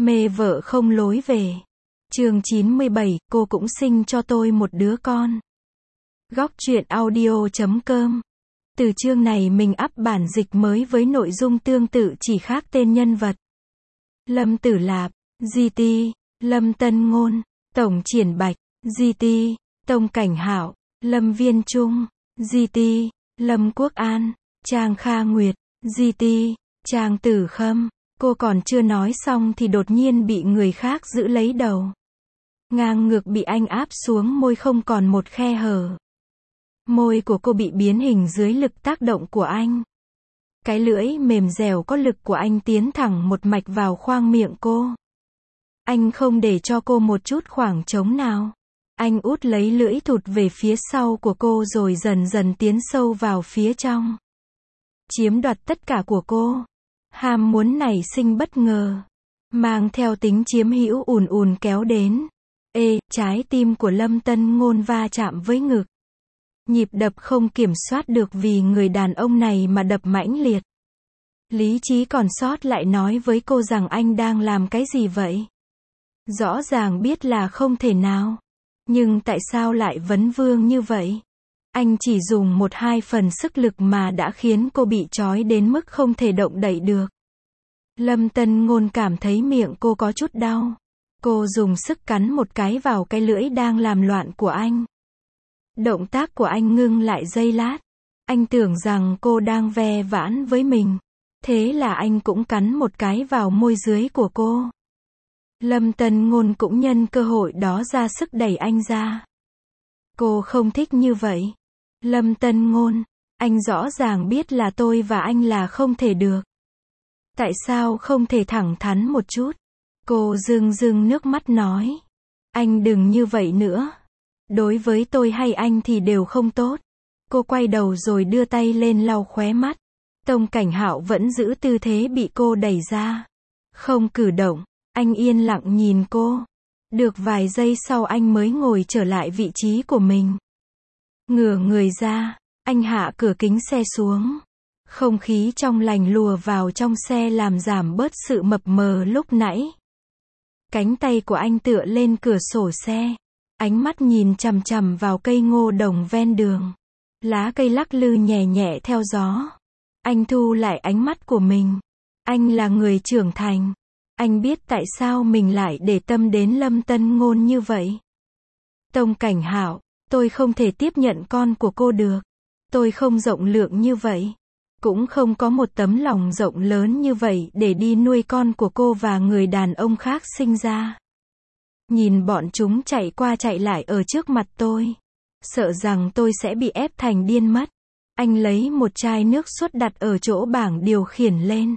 Mê vợ không lối về. Chương 97, cô cũng sinh cho tôi một đứa con. Góc truyện audio.com. Từ chương này mình up bản dịch mới với nội dung tương tự chỉ khác tên nhân vật. Lâm Tử Lạp, GT, Lâm Tân Ngôn, Tổng Triển Bạch, GT, Tông Cảnh Hạo, Lâm Viên Trung, GT, Lâm Quốc An, Trang Kha Nguyệt, GT, Trang Tử Khâm. Cô còn chưa nói xong thì đột nhiên bị người khác giữ lấy đầu. Ngang ngược bị anh áp xuống môi không còn một khe hở. Môi của cô bị biến hình dưới lực tác động của anh. Cái lưỡi mềm dẻo có lực của anh tiến thẳng một mạch vào khoang miệng cô. Anh không để cho cô một chút khoảng trống nào. Anh út lấy lưỡi thụt về phía sau của cô rồi dần dần tiến sâu vào phía trong. Chiếm đoạt tất cả của cô. Ham muốn nảy sinh bất ngờ. Mang theo tính chiếm hữu ùn ùn kéo đến. Trái tim của Lâm Tân Ngôn va chạm với ngực. Nhịp đập không kiểm soát được vì người đàn ông này mà đập mãnh liệt. Lý trí còn sót lại nói với cô rằng anh đang làm cái gì vậy? Rõ ràng biết là không thể nào. Nhưng tại sao lại vấn vương như vậy? Anh chỉ dùng 1-2 phần sức lực mà đã khiến cô bị trói đến mức không thể động đậy được. Lâm Tân Ngôn cảm thấy miệng cô có chút đau. Cô dùng sức cắn một cái vào cái lưỡi đang làm loạn của anh. Động tác của anh ngưng lại giây lát. Anh tưởng rằng cô đang ve vãn với mình. Thế là anh cũng cắn một cái vào môi dưới của cô. Lâm Tân Ngôn cũng nhân cơ hội đó ra sức đẩy anh ra. Cô không thích như vậy. Lâm Tân Ngôn, anh rõ ràng biết là tôi và anh là không thể được. Tại sao không thể thẳng thắn một chút? Cô rưng rưng nước mắt nói. Anh đừng như vậy nữa. Đối với tôi hay anh thì đều không tốt. Cô quay đầu rồi đưa tay lên lau khóe mắt. Tông Cảnh Hạo vẫn giữ tư thế bị cô đẩy ra. Không cử động, anh yên lặng nhìn cô. Được vài giây sau anh mới ngồi trở lại vị trí của mình. Ngửa người ra, anh hạ cửa kính xe xuống. Không khí trong lành lùa vào trong xe làm giảm bớt sự mập mờ lúc nãy. Cánh tay của anh tựa lên cửa sổ xe. Ánh mắt nhìn chằm chằm vào cây ngô đồng ven đường. Lá cây lắc lư nhẹ nhẹ theo gió. Anh thu lại ánh mắt của mình. Anh là người trưởng thành. Anh biết tại sao mình lại để tâm đến Lâm Tân Ngôn như vậy. Tông Cảnh Hạo, tôi không thể tiếp nhận con của cô được. Tôi không rộng lượng như vậy. Cũng không có một tấm lòng rộng lớn như vậy để đi nuôi con của cô và người đàn ông khác sinh ra. Nhìn bọn chúng chạy qua chạy lại ở trước mặt tôi. Sợ rằng tôi sẽ bị ép thành điên mất. Anh lấy một chai nước suốt đặt ở chỗ bảng điều khiển lên.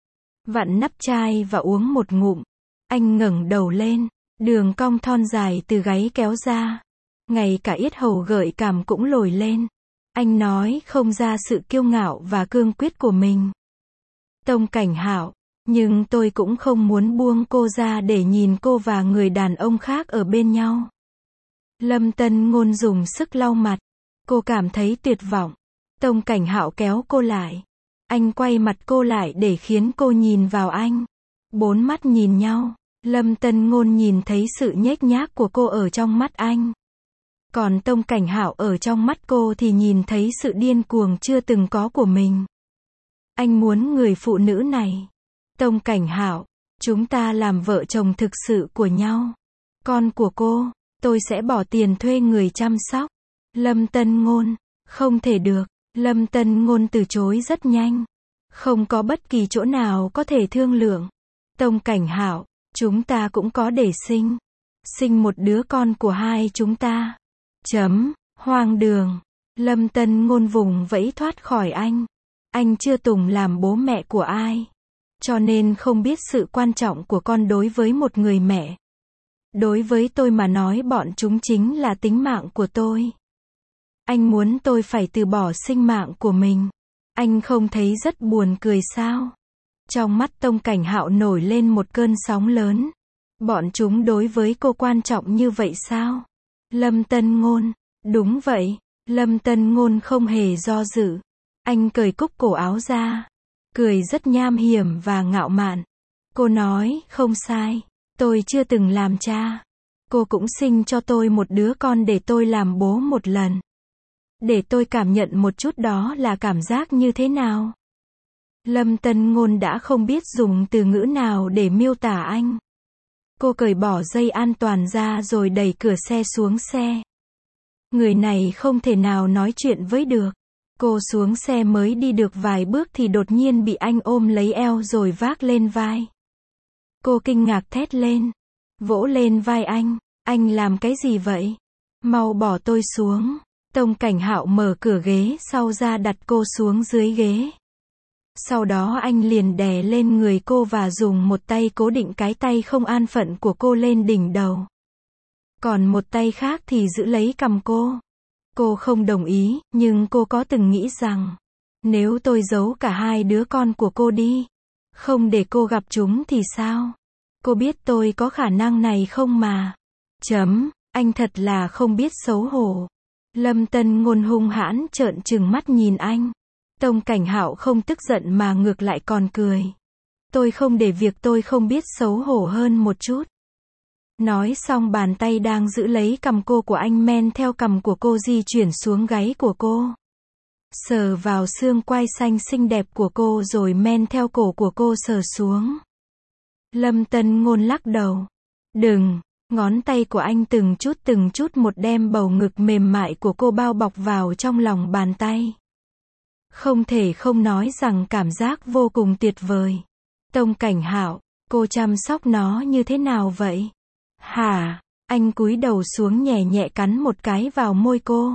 Vặn nắp chai và uống một ngụm. Anh ngẩng đầu lên. Đường cong thon dài từ gáy kéo ra. Ngay cả yết hầu gợi cảm cũng lồi lên. Anh nói không ra sự kiêu ngạo và cương quyết của mình. Tông Cảnh Hạo, nhưng tôi cũng không muốn buông cô ra để nhìn cô và người đàn ông khác ở bên nhau. Lâm Tân Ngôn dùng sức lau mặt. Cô cảm thấy tuyệt vọng. Tông Cảnh Hạo kéo cô lại. Anh quay mặt cô lại để khiến cô nhìn vào anh. 4 mắt nhìn nhau. Lâm Tân Ngôn nhìn thấy sự nhếch nhác của cô ở trong mắt anh. Còn Tông Cảnh Hạo ở trong mắt cô thì nhìn thấy sự điên cuồng chưa từng có của mình. Anh muốn người phụ nữ này. Tông Cảnh Hạo, chúng ta làm vợ chồng thực sự của nhau. Con của cô, tôi sẽ bỏ tiền thuê người chăm sóc. Lâm Tân Ngôn, không thể được. Lâm Tân Ngôn từ chối rất nhanh. Không có bất kỳ chỗ nào có thể thương lượng. Tông Cảnh Hạo, chúng ta cũng có để sinh. Sinh một đứa con của hai chúng ta. Hoang đường. Lâm Tân Ngôn vùng vẫy thoát khỏi anh. Anh chưa từng làm bố mẹ của ai. Cho nên không biết sự quan trọng của con đối với một người mẹ. Đối với tôi mà nói bọn chúng chính là tính mạng của tôi. Anh muốn tôi phải từ bỏ sinh mạng của mình. Anh không thấy rất buồn cười sao? Trong mắt Tông Cảnh Hạo nổi lên một cơn sóng lớn. Bọn chúng đối với cô quan trọng như vậy sao? Lâm Tân Ngôn, đúng vậy. Lâm Tân Ngôn không hề do dự. Anh cởi cúc cổ áo ra. Cười rất nham hiểm và ngạo mạn. Cô nói, không sai. Tôi chưa từng làm cha. Cô cũng sinh cho tôi một đứa con để tôi làm bố một lần. Để tôi cảm nhận một chút đó là cảm giác như thế nào. Lâm Tân Ngôn đã không biết dùng từ ngữ nào để miêu tả anh. Cô cởi bỏ dây an toàn ra rồi đẩy cửa xe xuống xe. Người này không thể nào nói chuyện với được. Cô xuống xe mới đi được vài bước thì đột nhiên bị anh ôm lấy eo rồi vác lên vai. Cô kinh ngạc thét lên. Vỗ lên vai anh làm cái gì vậy? Mau bỏ tôi xuống. Tông Cảnh Hạo mở cửa ghế sau ra đặt cô xuống dưới ghế. Sau đó anh liền đè lên người cô và dùng một tay cố định cái tay không an phận của cô lên đỉnh đầu. Còn một tay khác thì giữ lấy cằm cô. Cô không đồng ý, nhưng cô có từng nghĩ rằng, nếu tôi giấu cả hai đứa con của cô đi, không để cô gặp chúng thì sao? Cô biết tôi có khả năng này không mà. Anh thật là không biết xấu hổ. Lâm Tân Ngôn hung hãn trợn trừng mắt nhìn anh. Tông Cảnh Hạo không tức giận mà ngược lại còn cười. Tôi không để việc tôi không biết xấu hổ hơn một chút. Nói xong bàn tay đang giữ lấy cằm cô của anh men theo cằm của cô di chuyển xuống gáy của cô. Sờ vào xương quai xanh xinh đẹp của cô rồi men theo cổ của cô sờ xuống. Lâm Tân Ngôn lắc đầu. Đừng, ngón tay của anh từng chút một đem bầu ngực mềm mại của cô bao bọc vào trong lòng bàn tay. Không thể không nói rằng cảm giác vô cùng tuyệt vời. Tông Cảnh Hạo, cô chăm sóc nó như thế nào vậy? Hả? Anh cúi đầu xuống nhẹ nhẹ cắn một cái vào môi cô.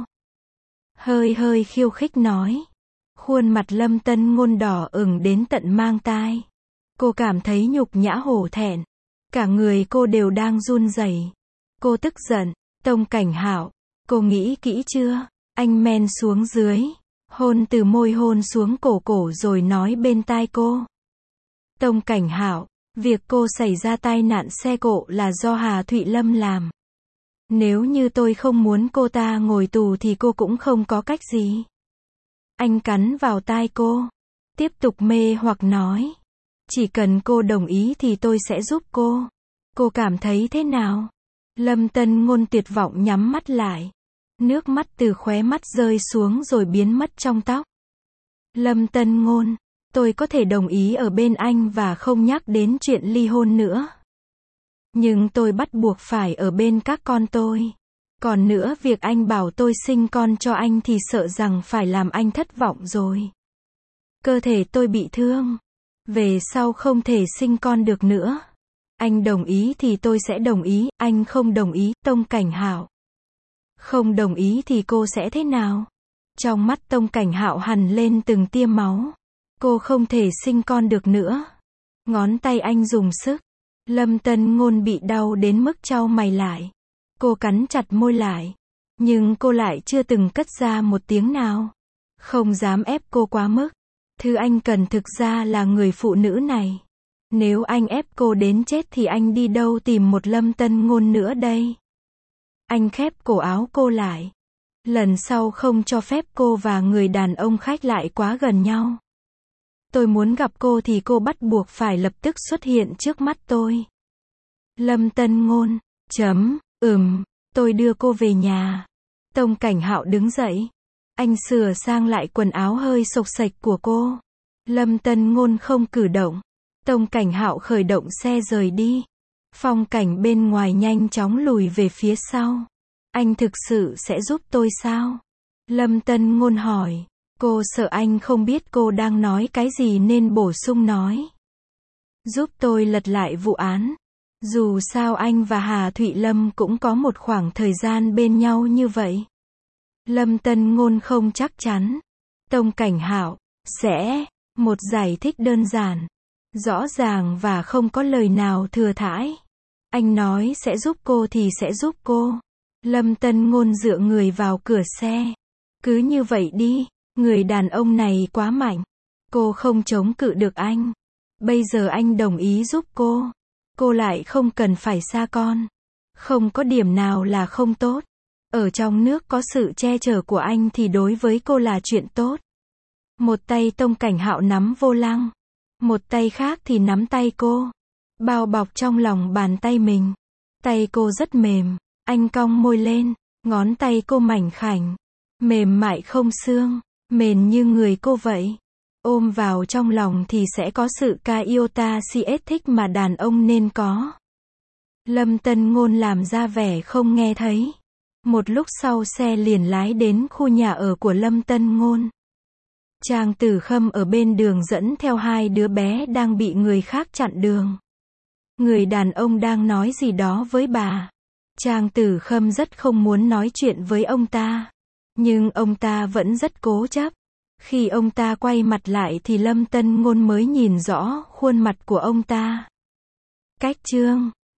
Hơi khiêu khích nói. Khuôn mặt Lâm Tân Ngôn đỏ ửng đến tận mang tai. Cô cảm thấy nhục nhã hổ thẹn. Cả người cô đều đang run rẩy. Cô tức giận. Tông Cảnh Hạo, cô nghĩ kỹ chưa? Anh men xuống dưới. Hôn từ môi hôn xuống cổ rồi nói bên tai cô. Tông Cảnh Hạo, việc cô xảy ra tai nạn xe cộ là do Hà Thụy Lâm làm. Nếu như tôi không muốn cô ta ngồi tù thì cô cũng không có cách gì. Anh cắn vào tai cô. Tiếp tục mê hoặc nói. Chỉ cần cô đồng ý thì tôi sẽ giúp cô. Cô cảm thấy thế nào? Lâm Tân Ngôn tuyệt vọng nhắm mắt lại. Nước mắt từ khóe mắt rơi xuống rồi biến mất trong tóc. Lâm Tân Ngôn, tôi có thể đồng ý ở bên anh và không nhắc đến chuyện ly hôn nữa. Nhưng tôi bắt buộc phải ở bên các con tôi. Còn nữa việc anh bảo tôi sinh con cho anh thì sợ rằng phải làm anh thất vọng rồi. Cơ thể tôi bị thương. Về sau không thể sinh con được nữa. Anh đồng ý thì tôi sẽ đồng ý, anh không đồng ý, Tông Cảnh Hạo. Không đồng ý thì cô sẽ thế nào? Trong mắt Tông Cảnh Hạo hằn lên từng tia máu. Cô không thể sinh con được nữa. Ngón tay anh dùng sức. Lâm Tân Ngôn bị đau đến mức chau mày lại. Cô cắn chặt môi lại. Nhưng cô lại chưa từng cất ra một tiếng nào. Không dám ép cô quá mức. Thứ anh cần thực ra là người phụ nữ này. Nếu anh ép cô đến chết thì anh đi đâu tìm một Lâm Tân Ngôn nữa đây? Anh khép cổ áo cô lại. Lần sau không cho phép cô và người đàn ông khách lại quá gần nhau. Tôi muốn gặp cô thì cô bắt buộc phải lập tức xuất hiện trước mắt tôi. Lâm Tân Ngôn, tôi đưa cô về nhà. Tông Cảnh Hạo đứng dậy. Anh sửa sang lại quần áo hơi xộc xệch của cô. Lâm Tân Ngôn không cử động. Tông Cảnh Hạo khởi động xe rời đi. Phong cảnh bên ngoài nhanh chóng lùi về phía sau. Anh thực sự sẽ giúp tôi sao? Lâm Tân Ngôn hỏi. Cô sợ anh không biết cô đang nói cái gì nên bổ sung nói. Giúp tôi lật lại vụ án. Dù sao anh và Hà Thụy Lâm cũng có một khoảng thời gian bên nhau như vậy. Lâm Tân Ngôn không chắc chắn. Tông Cảnh Hạo, sẽ, một giải thích đơn giản, rõ ràng và không có lời nào thừa thãi. Anh nói sẽ giúp cô thì sẽ giúp cô. Lâm Tân Ngôn dựa người vào cửa xe. Cứ như vậy đi, người đàn ông này quá mạnh. Cô không chống cự được anh. Bây giờ anh đồng ý giúp cô lại không cần phải xa con. Không có điểm nào là không tốt. Ở trong nước có sự che chở của anh thì đối với cô là chuyện tốt. Một tay Tông Cảnh Hạo nắm vô lăng. Một tay khác thì nắm tay cô. bao bọc trong lòng bàn tay mình. Tay cô rất mềm, anh cong môi lên, ngón tay cô mảnh khảnh, mềm mại không xương, mềm như người cô vậy. Ôm vào trong lòng thì sẽ có sự iota CS thích mà đàn ông nên có. Lâm Tân Ngôn làm ra vẻ không nghe thấy. Một lúc sau xe liền lái đến khu nhà ở của Lâm Tân Ngôn. Trang Tử Khâm ở bên đường dẫn theo hai đứa bé đang bị người khác chặn đường. Người đàn ông đang nói gì đó với bà. Trang Tử Khâm rất không muốn nói chuyện với ông ta. Nhưng ông ta vẫn rất cố chấp. Khi ông ta quay mặt lại thì Lâm Tân Ngôn mới nhìn rõ khuôn mặt của ông ta. Cách chương